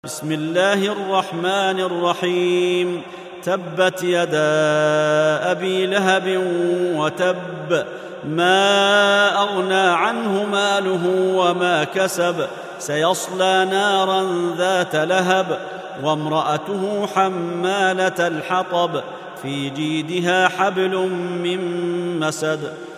بسم الله الرحمن الرحيم. تبت يدا أبي لهب وتب، ما أغنى عنه ماله وما كسب، سيصلى نارا ذات لهب، وامرأته حمالة الحطب، في جيدها حبل من مسد.